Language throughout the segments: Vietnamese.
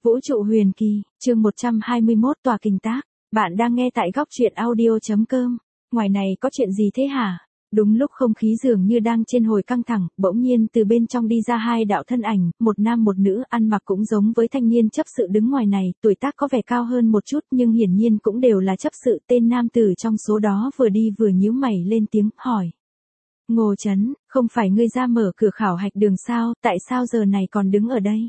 Vũ trụ huyền kỳ, chương 121 tòa kình tác. Bạn đang nghe tại góc truyện audio.com. Ngoài này có chuyện gì thế hả? Đúng lúc không khí dường như đang trên hồi căng thẳng, bỗng nhiên từ bên trong đi ra hai đạo thân ảnh, một nam một nữ, ăn mặc cũng giống với thanh niên chấp sự đứng ngoài này, tuổi tác có vẻ cao hơn một chút nhưng hiển nhiên cũng đều là chấp sự. Tên nam tử trong số đó vừa đi vừa nhíu mày lên tiếng, hỏi. Ngô Chấn, không phải ngươi ra mở cửa khảo hạch đường sao, tại sao giờ này còn đứng ở đây?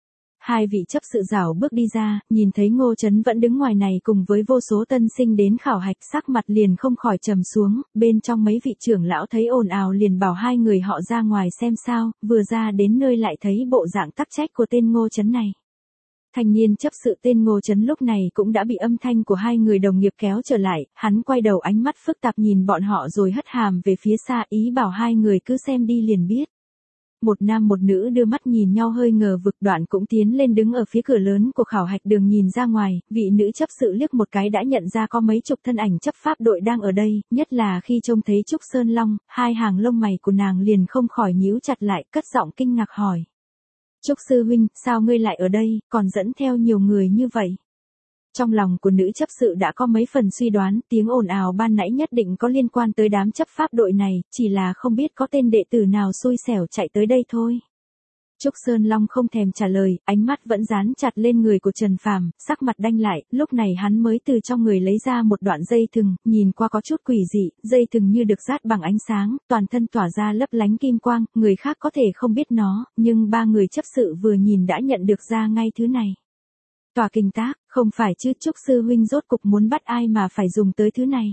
Hai vị chấp sự rảo bước đi ra, nhìn thấy Ngô Chấn vẫn đứng ngoài này cùng với vô số tân sinh đến khảo hạch, sắc mặt liền không khỏi trầm xuống, bên trong mấy vị trưởng lão thấy ồn ào liền bảo hai người họ ra ngoài xem sao, vừa ra đến nơi lại thấy bộ dạng tắc trách của tên Ngô Chấn này. Thanh niên chấp sự tên Ngô Chấn lúc này cũng đã bị âm thanh của hai người đồng nghiệp kéo trở lại, hắn quay đầu ánh mắt phức tạp nhìn bọn họ rồi hất hàm về phía xa, ý bảo hai người cứ xem đi liền biết. Một nam một nữ đưa mắt nhìn nhau hơi ngờ vực, Đoạn cũng tiến lên đứng ở phía cửa lớn của khảo hạch đường nhìn ra ngoài, vị nữ chấp sự liếc một cái đã nhận ra có mấy chục thân ảnh chấp pháp đội đang ở đây, nhất là khi trông thấy Trúc Sơn Long, hai hàng lông mày của nàng liền không khỏi nhíu chặt lại, cất giọng kinh ngạc hỏi. Trúc sư huynh, sao ngươi lại ở đây, còn dẫn theo nhiều người như vậy? Trong lòng của nữ chấp sự đã có mấy phần suy đoán, tiếng ồn ào ban nãy nhất định có liên quan tới đám chấp pháp đội này, chỉ là không biết có tên đệ tử nào xui xẻo chạy tới đây thôi. Trúc Sơn Long không thèm trả lời, ánh mắt vẫn dán chặt lên người của Trần Phàm, sắc mặt đanh lại, lúc này hắn mới từ trong người lấy ra một đoạn dây thừng, nhìn qua có chút quỷ dị, dây thừng như được dát bằng ánh sáng, toàn thân tỏa ra lấp lánh kim quang, người khác có thể không biết nó, nhưng ba người chấp sự vừa nhìn đã nhận được ra ngay thứ này. Tòa kình tác, không phải chứ, Trúc sư huynh rốt cục muốn bắt ai mà phải dùng tới thứ này.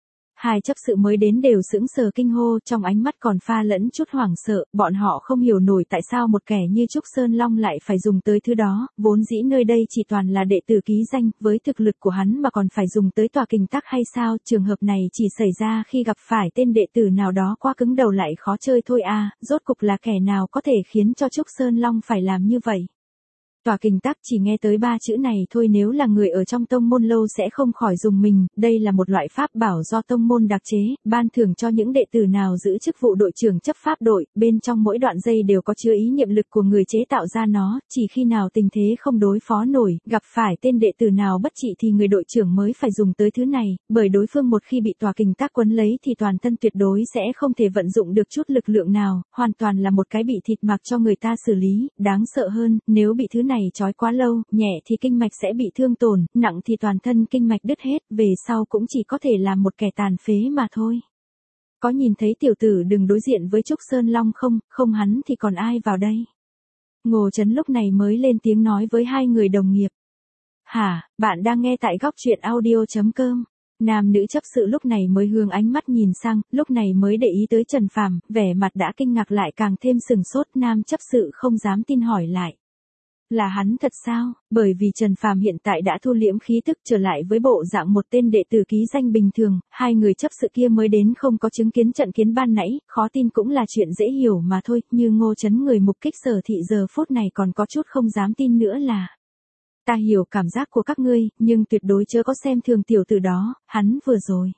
Hai chấp sự mới đến đều sững sờ kinh hô, trong ánh mắt còn pha lẫn chút hoảng sợ, bọn họ không hiểu nổi tại sao một kẻ như Trúc Sơn Long lại phải dùng tới thứ đó, vốn dĩ nơi đây chỉ toàn là đệ tử ký danh, với thực lực của hắn mà còn phải dùng tới tòa kình tác hay sao, trường hợp này chỉ xảy ra khi gặp phải tên đệ tử nào đó quá cứng đầu lại khó chơi thôi à, rốt cục là kẻ nào có thể khiến cho Trúc Sơn Long phải làm như vậy. Tòa kình tác, chỉ nghe tới ba chữ này thôi nếu là người ở trong tông môn lâu sẽ không khỏi dùng mình, đây là một loại pháp bảo do tông môn đặc chế, ban thưởng cho những đệ tử nào giữ chức vụ đội trưởng chấp pháp đội, bên trong mỗi đoạn dây đều có chứa ý niệm lực của người chế tạo ra nó, chỉ khi nào tình thế không đối phó nổi, gặp phải tên đệ tử nào bất trị thì người đội trưởng mới phải dùng tới thứ này, bởi đối phương một khi bị tòa kình tác quấn lấy thì toàn thân tuyệt đối sẽ không thể vận dụng được chút lực lượng nào, hoàn toàn là một cái bị thịt mặc cho người ta xử lý, đáng sợ hơn, nếu bị thứ này trói quá lâu, nhẹ thì kinh mạch sẽ bị thương tổn, nặng thì toàn thân kinh mạch đứt hết, về sau cũng chỉ có thể là một kẻ tàn phế mà thôi. Có nhìn thấy tiểu tử đừng đối diện với Trúc Sơn Long không, không hắn thì còn ai vào đây? Ngô Chấn lúc này mới lên tiếng nói với hai người đồng nghiệp. Hả, bạn đang nghe tại góc truyện audio.com. Nam nữ chấp sự lúc này mới hướng ánh mắt nhìn sang, lúc này mới để ý tới Trần Phàm, vẻ mặt đã kinh ngạc lại càng thêm sừng sốt, nam chấp sự không dám tin hỏi lại. Là hắn thật sao? Bởi vì Trần Phàm hiện tại đã thu liễm khí tức trở lại với bộ dạng một tên đệ tử ký danh bình thường, hai người chấp sự kia mới đến không có chứng kiến trận kiến ban nãy, khó tin cũng là chuyện dễ hiểu mà thôi, như Ngô Chấn người mục kích Sở Thị giờ phút này còn có chút không dám tin nữa là. Ta hiểu cảm giác của các ngươi, nhưng tuyệt đối chớ có xem thường tiểu tử đó, hắn vừa rồi.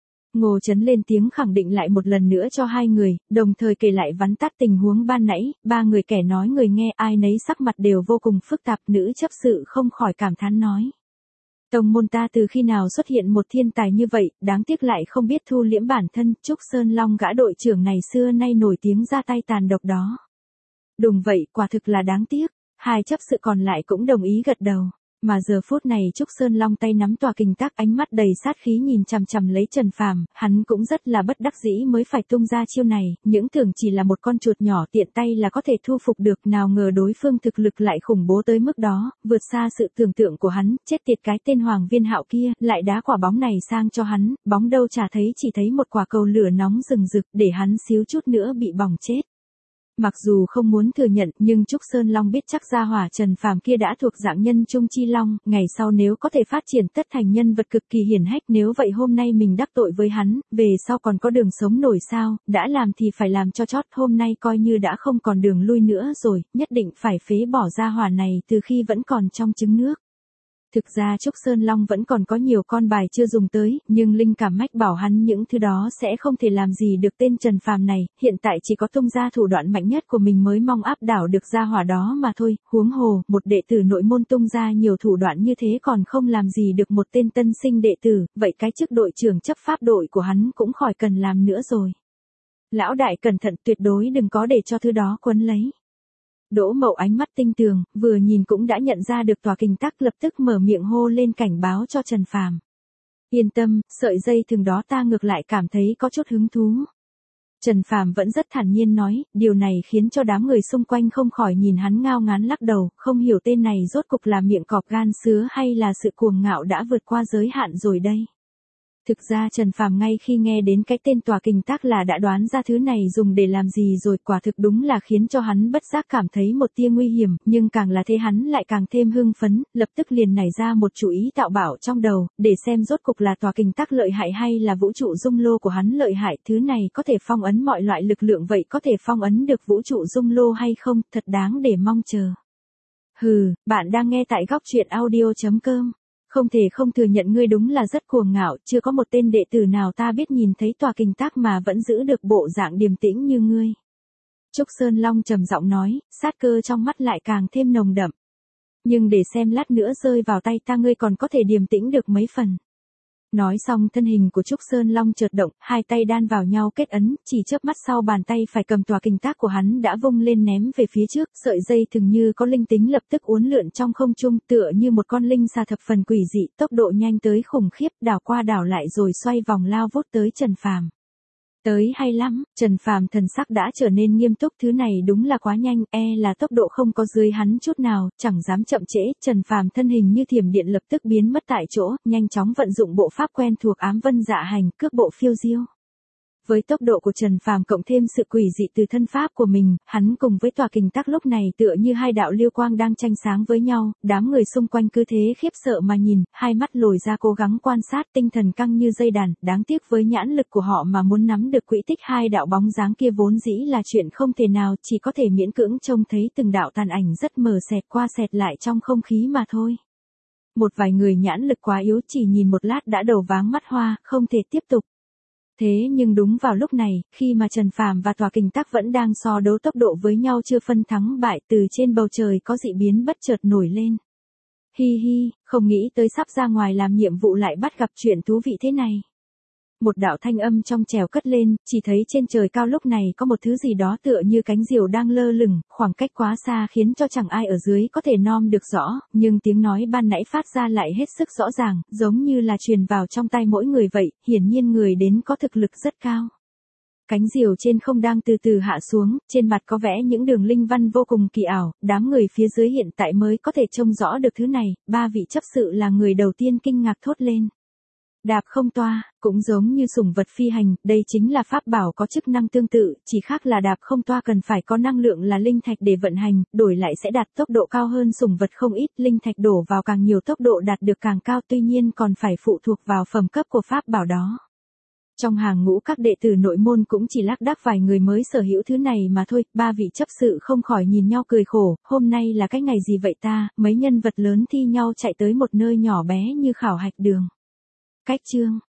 Ngô Chấn lên tiếng khẳng định lại một lần nữa cho hai người, đồng thời kể lại vắn tắt tình huống ban nãy, ba người kẻ nói người nghe ai nấy sắc mặt đều vô cùng phức tạp, nữ chấp sự không khỏi cảm thán nói. Tông môn ta từ khi nào xuất hiện một thiên tài như vậy, đáng tiếc lại không biết thu liễm bản thân, Trúc Sơn Long gã đội trưởng này xưa nay nổi tiếng ra tay tàn độc đó. Đúng vậy, quả thực là đáng tiếc, hai chấp sự còn lại cũng đồng ý gật đầu. Mà giờ phút này Trúc Sơn Long tay nắm tòa kình tác, ánh mắt đầy sát khí nhìn chằm chằm lấy Trần Phàm, hắn cũng rất là bất đắc dĩ mới phải tung ra chiêu này, những tưởng chỉ là một con chuột nhỏ tiện tay là có thể thu phục được, nào ngờ đối phương thực lực lại khủng bố tới mức đó, vượt xa sự tưởng tượng của hắn, chết tiệt cái tên Hoàng Viên Hạo kia, lại đá quả bóng này sang cho hắn, bóng đâu chả thấy, chỉ thấy một quả cầu lửa nóng rừng rực, để hắn xíu chút nữa bị bỏng chết. Mặc dù không muốn thừa nhận, nhưng Trúc Sơn Long biết chắc gia hỏa Trần Phàm kia đã thuộc dạng nhân trung chi long, ngày sau nếu có thể phát triển tất thành nhân vật cực kỳ hiển hách, nếu vậy hôm nay mình đắc tội với hắn, về sau còn có đường sống nổi sao, đã làm thì phải làm cho chót, hôm nay coi như đã không còn đường lui nữa rồi, nhất định phải phế bỏ gia hỏa này từ khi vẫn còn trong trứng nước. Thực ra Trúc Sơn Long vẫn còn có nhiều con bài chưa dùng tới, nhưng linh cảm mách bảo hắn những thứ đó sẽ không thể làm gì được tên Trần Phàm này, hiện tại chỉ có tung ra thủ đoạn mạnh nhất của mình mới mong áp đảo được gia hỏa đó mà thôi, huống hồ, một đệ tử nội môn tung ra nhiều thủ đoạn như thế còn không làm gì được một tên tân sinh đệ tử, vậy cái chức đội trưởng chấp pháp đội của hắn cũng khỏi cần làm nữa rồi. Lão đại cẩn thận, tuyệt đối đừng có để cho thứ đó quấn lấy. Đỗ Mậu ánh mắt tinh tường, vừa nhìn cũng đã nhận ra được tòa kình tắc, lập tức mở miệng hô lên cảnh báo cho Trần Phàm. Yên tâm, sợi dây thừng đó ta ngược lại cảm thấy có chút hứng thú. Trần Phàm vẫn rất thản nhiên nói, điều này khiến cho đám người xung quanh không khỏi nhìn hắn ngao ngán lắc đầu, không hiểu tên này rốt cục là miệng cọp gan sứa hay là sự cuồng ngạo đã vượt qua giới hạn rồi đây. Thực ra Trần Phàm ngay khi nghe đến cái tên tòa kình tác là đã đoán ra thứ này dùng để làm gì rồi, quả thực đúng là khiến cho hắn bất giác cảm thấy một tia nguy hiểm, nhưng càng là thế hắn lại càng thêm hưng phấn, lập tức liền nảy ra một chủ ý tạo bảo trong đầu, để xem rốt cục là tòa kình tác lợi hại hay là vũ trụ dung lô của hắn lợi hại, thứ này có thể phong ấn mọi loại lực lượng, vậy có thể phong ấn được vũ trụ dung lô hay không, thật đáng để mong chờ. Hừ, bạn đang nghe tại góc truyện audio.com. Không thể không thừa nhận ngươi đúng là rất cuồng ngạo, chưa có một tên đệ tử nào ta biết nhìn thấy tòa kình tác mà vẫn giữ được bộ dạng điềm tĩnh như ngươi. Trúc Sơn Long trầm giọng nói, sát cơ trong mắt lại càng thêm nồng đậm. Nhưng để xem lát nữa rơi vào tay ta ngươi còn có thể điềm tĩnh được mấy phần. Nói xong thân hình của Trúc Sơn Long chợt động, hai tay đan vào nhau kết ấn, chỉ chớp mắt sau bàn tay phải cầm tòa kình tác của hắn đã vung lên ném về phía trước, sợi dây thường như có linh tính lập tức uốn lượn trong không trung, tựa như một con linh xà thập phần quỷ dị, tốc độ nhanh tới khủng khiếp, đảo qua đảo lại rồi xoay vòng lao vút tới Trần Phàm. Tới hay lắm, Trần Phàm thần sắc đã trở nên nghiêm túc, thứ này đúng là quá nhanh, là tốc độ không có dưới hắn chút nào, chẳng dám chậm trễ, Trần Phàm thân hình như thiểm điện lập tức biến mất tại chỗ, nhanh chóng vận dụng bộ pháp quen thuộc ám vân dạ hành, cước bộ phiêu diêu. Với tốc độ của Trần Phàm cộng thêm sự quỷ dị từ thân pháp của mình, hắn cùng với tòa kình tác lúc này tựa như hai đạo lưu quang đang tranh sáng với nhau, đám người xung quanh cứ thế khiếp sợ mà nhìn, hai mắt lồi ra cố gắng quan sát, tinh thần căng như dây đàn, đáng tiếc với nhãn lực của họ mà muốn nắm được quỹ tích hai đạo bóng dáng kia vốn dĩ là chuyện không thể nào, chỉ có thể miễn cưỡng trông thấy từng đạo tàn ảnh rất mờ xẹt qua xẹt lại trong không khí mà thôi. Một vài người nhãn lực quá yếu chỉ nhìn một lát đã đầu váng mắt hoa, không thể tiếp tục. Thế nhưng đúng vào lúc này, khi mà Trần Phàm và tòa kình tác vẫn đang so đấu tốc độ với nhau chưa phân thắng bại, từ trên bầu trời có dị biến bất chợt nổi lên. Hi hi, không nghĩ tới sắp ra ngoài làm nhiệm vụ lại bắt gặp chuyện thú vị thế này. Một đạo thanh âm trong trẻo cất lên, chỉ thấy trên trời cao lúc này có một thứ gì đó tựa như cánh diều đang lơ lửng, khoảng cách quá xa khiến cho chẳng ai ở dưới có thể nom được rõ, nhưng tiếng nói ban nãy phát ra lại hết sức rõ ràng, giống như là truyền vào trong tai mỗi người vậy, hiển nhiên người đến có thực lực rất cao. Cánh diều trên không đang từ từ hạ xuống, trên mặt có vẽ những đường linh văn vô cùng kỳ ảo, đám người phía dưới hiện tại mới có thể trông rõ được thứ này, ba vị chấp sự là người đầu tiên kinh ngạc thốt lên. Đạp không toa, cũng giống như sủng vật phi hành, đây chính là pháp bảo có chức năng tương tự, chỉ khác là đạp không toa cần phải có năng lượng là linh thạch để vận hành, đổi lại sẽ đạt tốc độ cao hơn sủng vật không ít, linh thạch đổ vào càng nhiều tốc độ đạt được càng cao, tuy nhiên còn phải phụ thuộc vào phẩm cấp của pháp bảo đó. Trong hàng ngũ các đệ tử nội môn cũng chỉ lác đác vài người mới sở hữu thứ này mà thôi, ba vị chấp sự không khỏi nhìn nhau cười khổ, hôm nay là cái ngày gì vậy ta, mấy nhân vật lớn thi nhau chạy tới một nơi nhỏ bé như khảo hạch đường. Cách chương